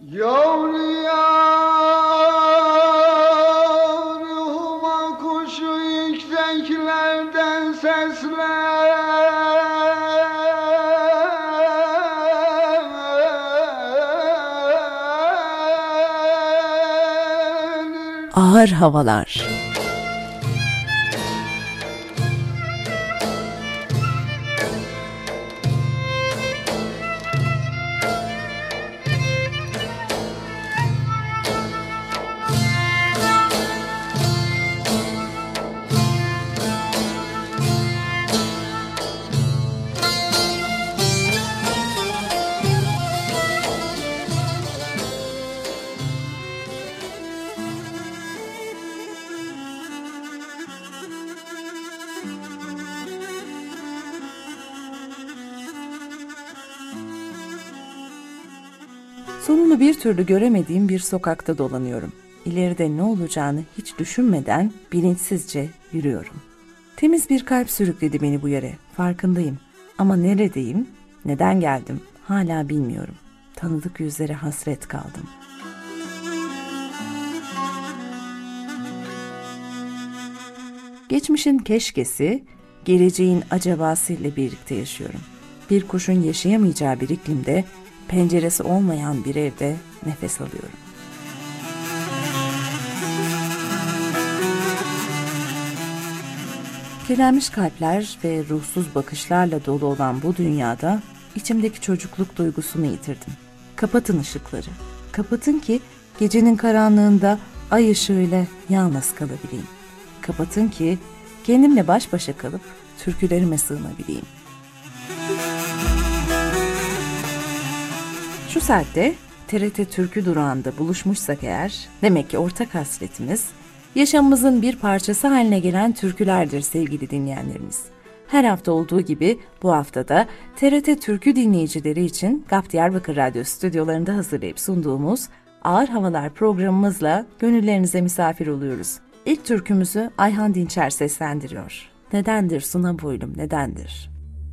Yavru yar, huma kuşu yükseklerden seslenir. Ağır havalar. Sonunu bir türlü göremediğim bir sokakta dolanıyorum. İleride ne olacağını hiç düşünmeden bilinçsizce yürüyorum. Temiz bir kalp sürükledi beni bu yere, farkındayım. Ama neredeyim, neden geldim hala bilmiyorum. Tanıdık yüzlere hasret kaldım. Geçmişin keşkesi, geleceğin acabasıyla birlikte yaşıyorum. Bir kuşun yaşayamayacağı bir iklimde, penceresi olmayan bir evde nefes alıyorum. Kirlenmiş kalpler ve ruhsuz bakışlarla dolu olan bu dünyada içimdeki çocukluk duygusunu yitirdim. Kapatın ışıkları. Kapatın ki gecenin karanlığında ay ışığıyla yalnız kalabileyim. Kapatın ki kendimle baş başa kalıp türkülerime sığınabileyim. Şu saatte TRT Türkü durağında buluşmuşsak eğer, demek ki ortak hasretimiz, yaşamımızın bir parçası haline gelen türkülerdir sevgili dinleyenlerimiz. Her hafta olduğu gibi bu haftada TRT Türkü dinleyicileri için GAP Diyarbakır Radyo stüdyolarında hazırlayıp sunduğumuz Ağır Havalar programımızla gönüllerinize misafir oluyoruz. İlk türkümüzü Ayhan Dinçer seslendiriyor. Nedendir suna boylum, nedendir?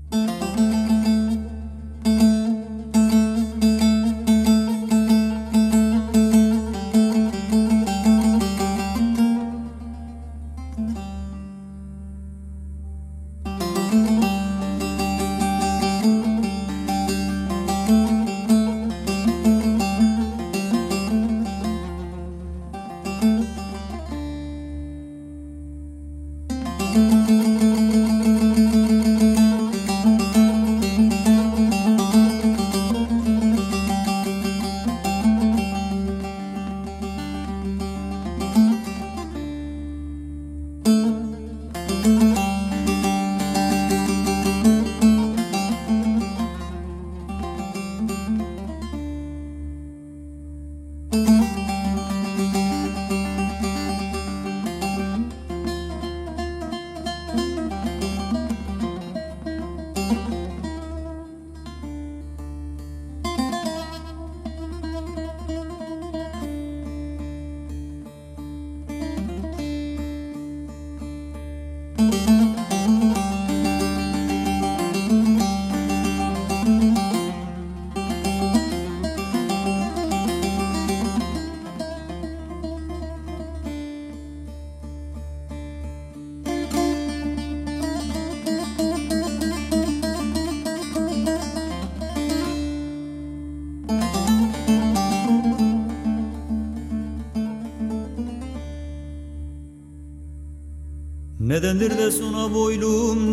Nedendir de suna boylum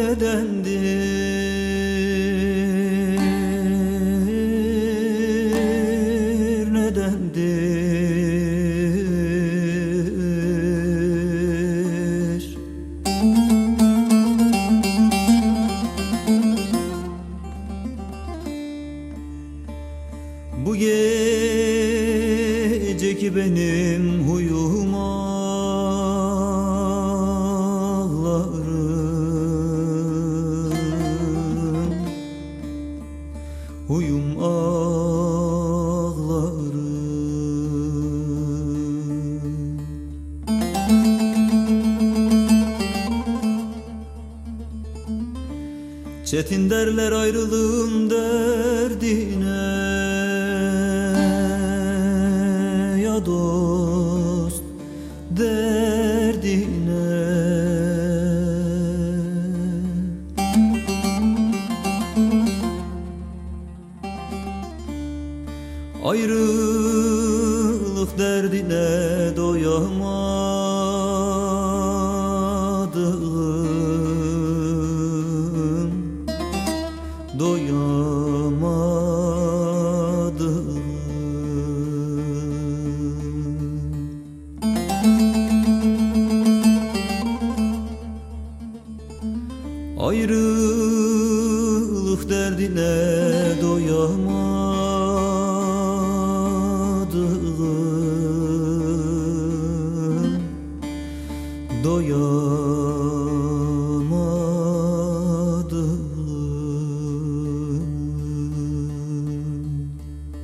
nedendir, nedendir? Bu geceki benim huyum huyum ağlarım. Çetin derler ayrılığın derdine, Ayrılık derdine doyamadım, doyamadım. Ayrılık derdine doyamadım, doyamadım.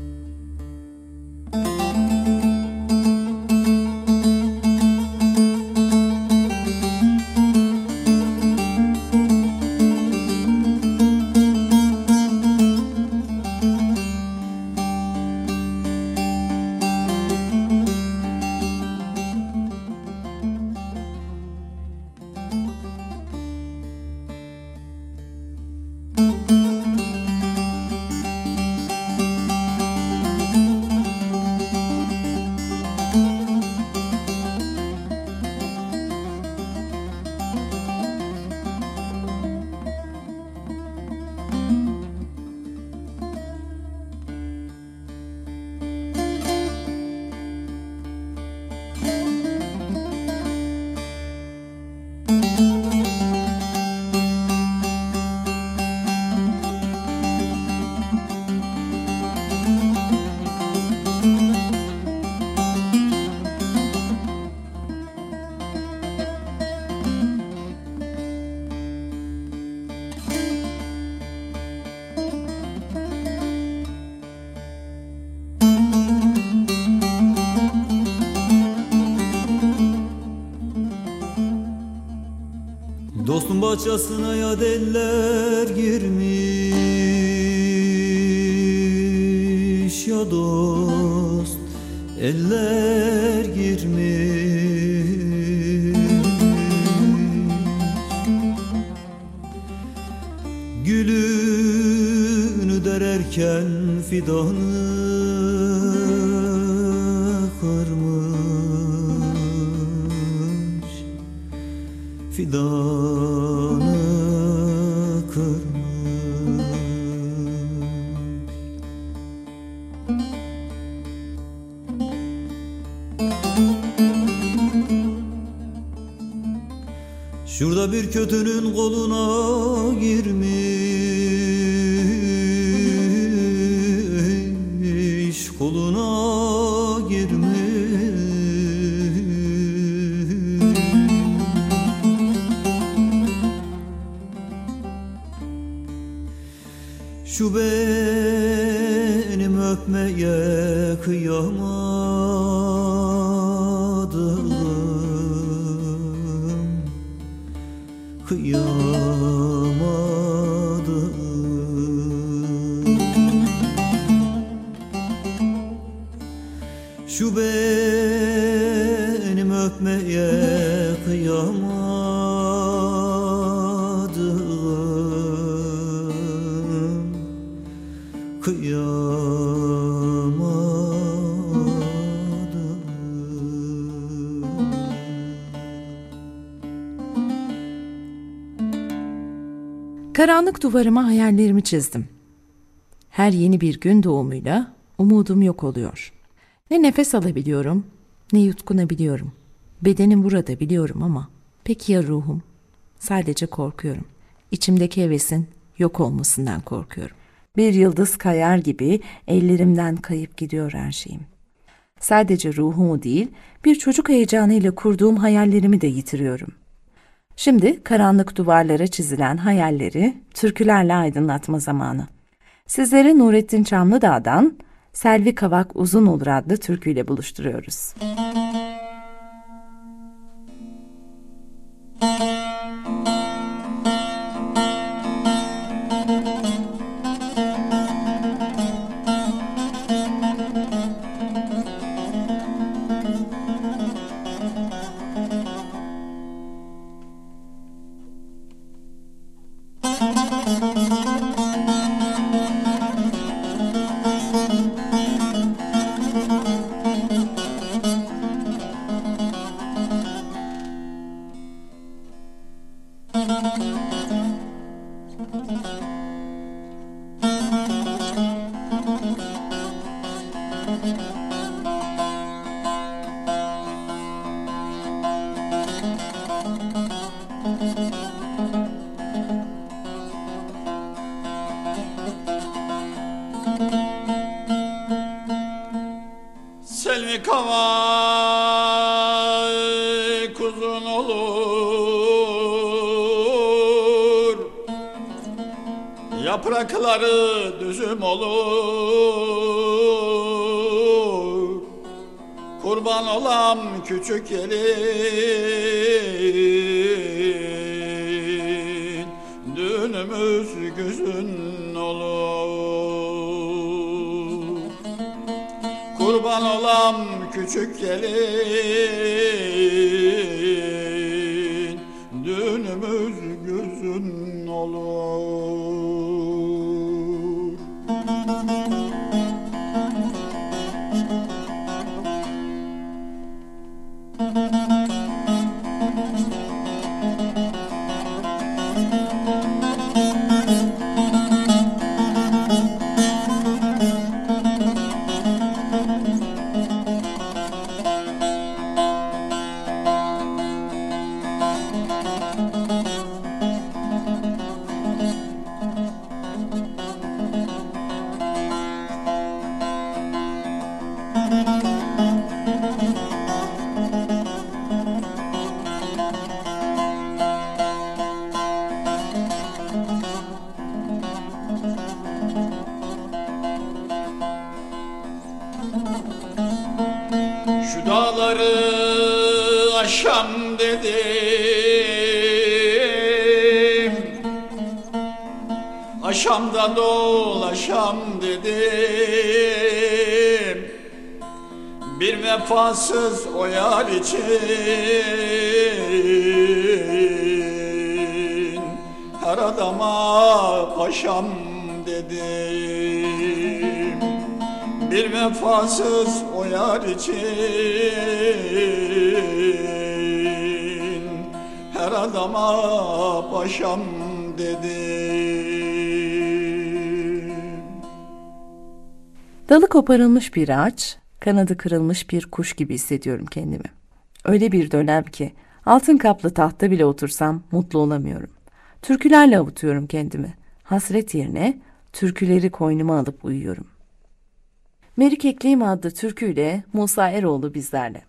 Dostun bahçesine ya deller girmiş, ya dost eller girmiş. Gülünü dererken fidanı kırmış, fidanı kırmış. Şurada bir kötünün koluna girmiş, koluna girmiş. Şu benim öpmeye kıyamadım, kıyamadım. Şu benim öpmeye kıyamadım, kıyamadım. Karanlık duvarıma hayallerimi çizdim. Her yeni bir gün doğumuyla umudum yok oluyor. Ne nefes alabiliyorum, ne yutkunabiliyorum. Bedenim burada biliyorum ama peki ya ruhum? Sadece korkuyorum. İçimdeki hevesin yok olmasından korkuyorum. Bir yıldız kayar gibi ellerimden kayıp gidiyor her şeyim. Sadece ruhumu değil, bir çocuk heyecanıyla kurduğum hayallerimi de yitiriyorum. Şimdi karanlık duvarlara çizilen hayalleri türkülerle aydınlatma zamanı. Sizleri Nurettin Çamlıdağ'dan Selvi Kavak Uzun Olur adlı türküyle buluşturuyoruz. Selvi kavay kuzun olur, yaprakları düzüm olur. Kurban olam küçük gelin, düğünümüz güzün olur. Kurban olam küçük gelin, düğünümüz güzün olur. Şu dağları aşam dedim, aşamda dolaşam dedim. Bir vefasız o yar için her adama paşam dedim. Bir vefasız o yar için her adama paşam dedim. Dalı koparılmış bir ağaç, kanadı kırılmış bir kuş gibi hissediyorum kendimi. Öyle bir dönem ki altın kaplı tahta bile otursam mutlu olamıyorum. Türkülerle avutuyorum kendimi. Hasret yerine türküleri koynuma alıp uyuyorum. Merik Ekliyim adlı türküyle Musa Eroğlu bizlerle.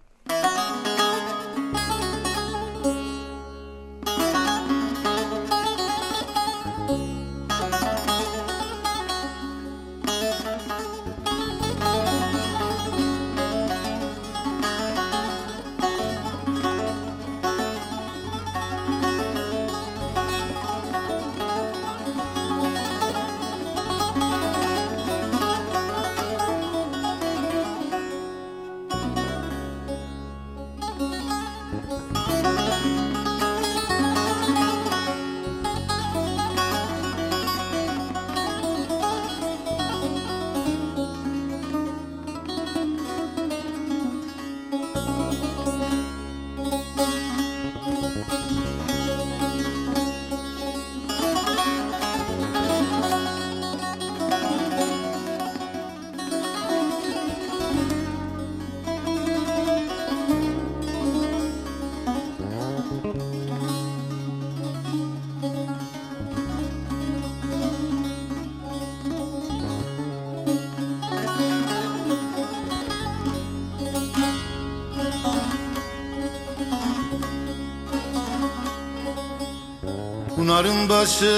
Pınarın başında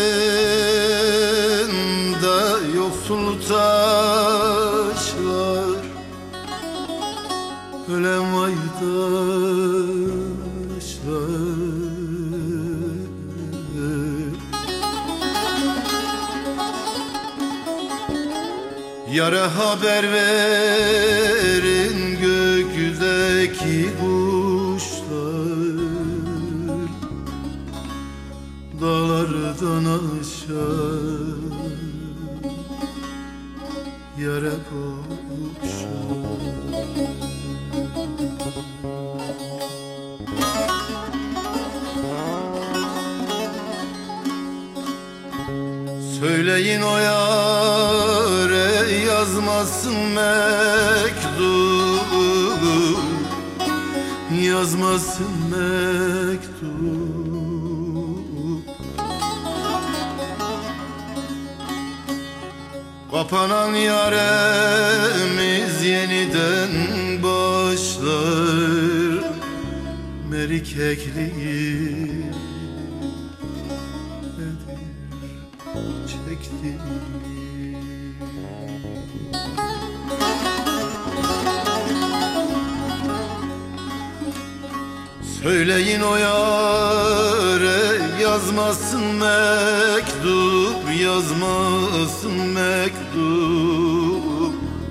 yoksul taşlar, ölen vaydaşlar. Yara haber verin gökyüzdeki kuşlar, dağlardan aşağı yara koşar. Söyleyin o yâre yaz yazmasın mektup, yazmasın mektup. Kapanan yaremiz yeniden başlar, merkekliği nedir çekti. Söyleyin o yâre yazmasın mektup, yazmasın mektup.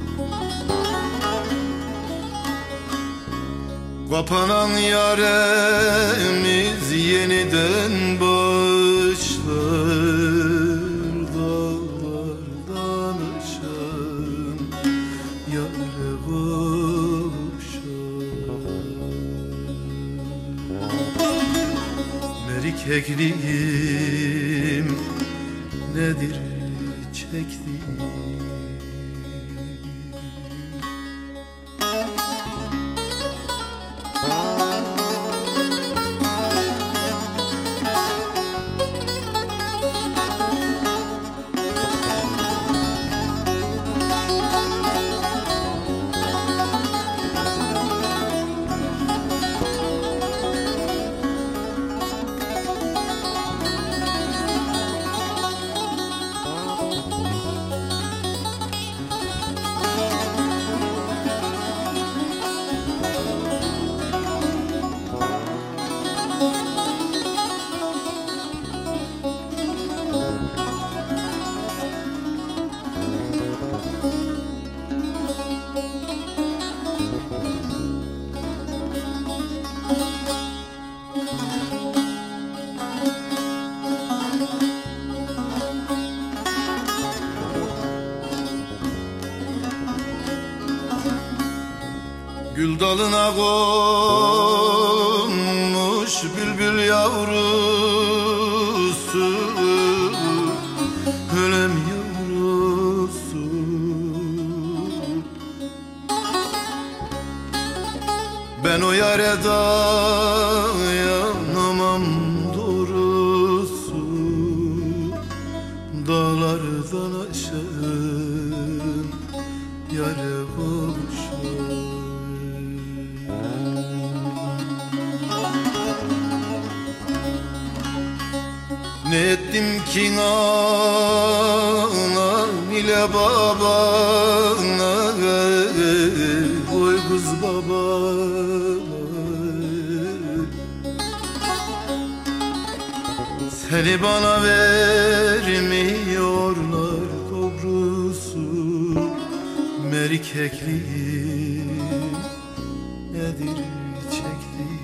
Kapanan yaremiz yeniden başlar, dağlardan aşan yâre kavuşar. Erkekliğim nedir çektiğim? Gül dalına konmuş bülbül yavrusu, ölem yavrusu. Ben o yâre dayanamam doğrusu, dağlardan aşan yâre kavuşar. Ne ettim ki anam ile babana, oy kız babana. Seni bana vermiyorlar doğrusu, merkekliğim nedir çektiğim?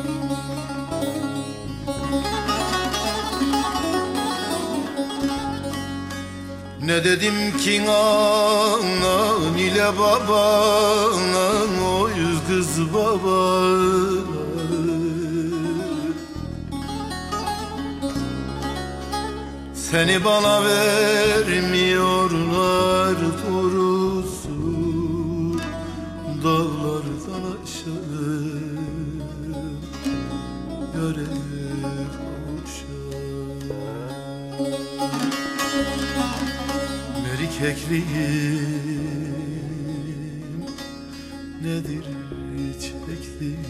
Ne dedim ki anan ile babana, oy kız babana. Seni bana vermiyorlar doğrusu, dağlardan aşağı yâre kavuşar. Erkekliğim nedir çektiğim?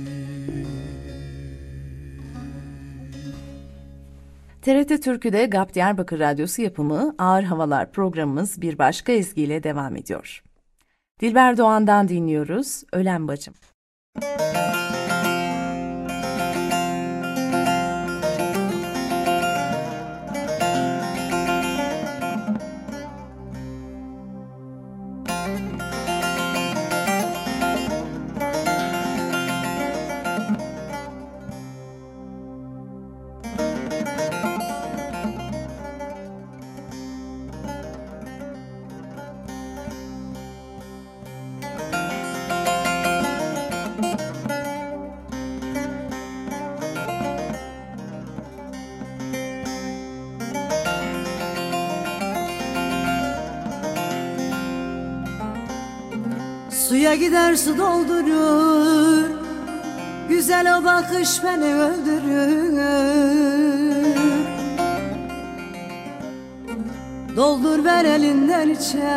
TRT Türkü'de GAP Diyarbakır Radyosu yapımı Ağır Havalar programımız bir başka ezgiyle devam ediyor. Dilber Doğan'dan dinliyoruz, Ölen Bacım. Suya gider su doldurur, güzel o bakış beni öldürür. Doldur ver elinden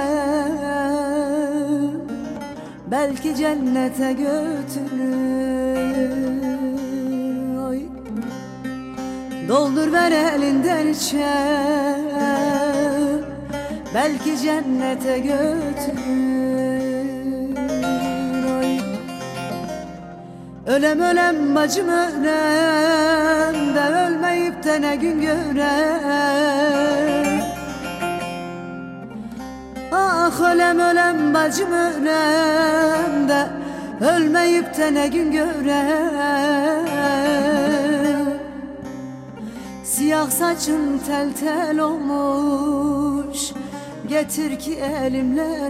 içer, belki cennete götürür. Oy. Doldur ver elinden içer, belki cennete götürür. Oy. Ölem ölem bacım ölem de, ölmeyip de ne gün görem. Ah ölem ölem bacım ölem de, ölmeyip de ne gün görem. Siyah saçın tel tel olmuş, getir ki elimle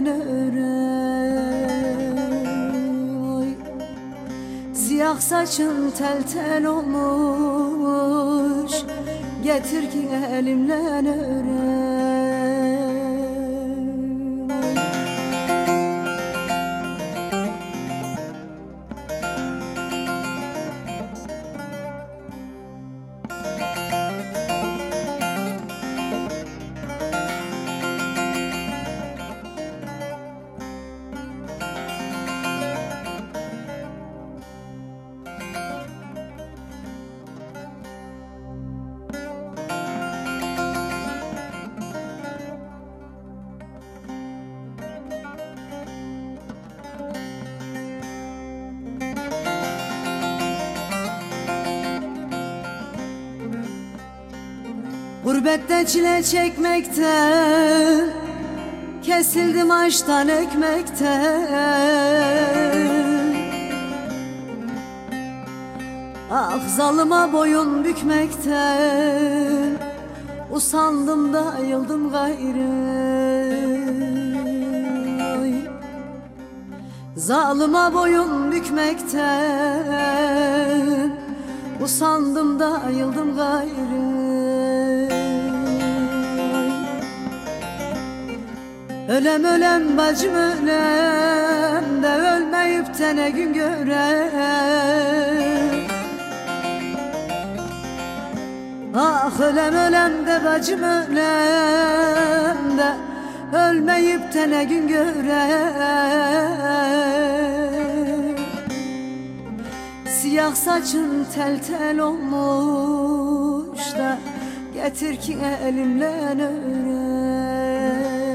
örem. Oy. Siyah saçın tel tel olmuş, getir ki elimle örem. Gurbette çile çekmekten, kesildim açtan ekmekten. Ah zalıma boyun bükmekten, usandım da ayıldım gayrı. Oy. Zalıma boyun bükmekten, usandım da ayıldım gayrı. Ölem ölem bacım ölem de, ölmeyip de ne gün görem. Ah ölem ölem de bacım ölem de, ölmeyip de ne gün görem. Siyah saçın tel tel olmuş da, getir ki elimle örem.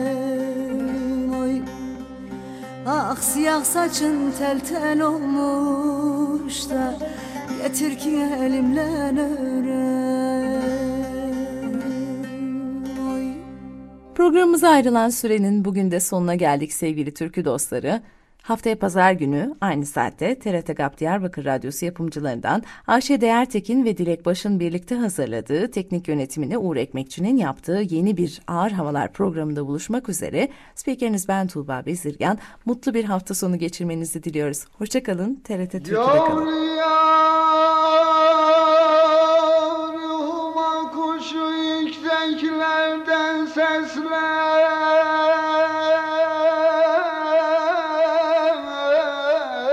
Ah siyah saçın tel tel olmuş da, getir ki elimle örem. Oy. Programımıza ayrılan sürenin bugün de sonuna geldik sevgili türkü dostları. Haftaya pazar günü aynı saatte TRT GAP Diyarbakır Radyosu yapımcılarından Ayşe Değertekin ve Dilek Baş'ın birlikte hazırladığı, teknik yönetimini Uğur Ekmekçi'nin yaptığı yeni bir Ağır Havalar programında buluşmak üzere. Spikeriniz ben Tuğba Bezirgan. Mutlu bir hafta sonu geçirmenizi diliyoruz. Hoşçakalın, TRT Türkü'de kalın. Ruhuma kuşu yükseklerden sesler.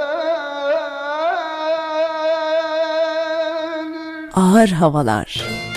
Ağır Havalar.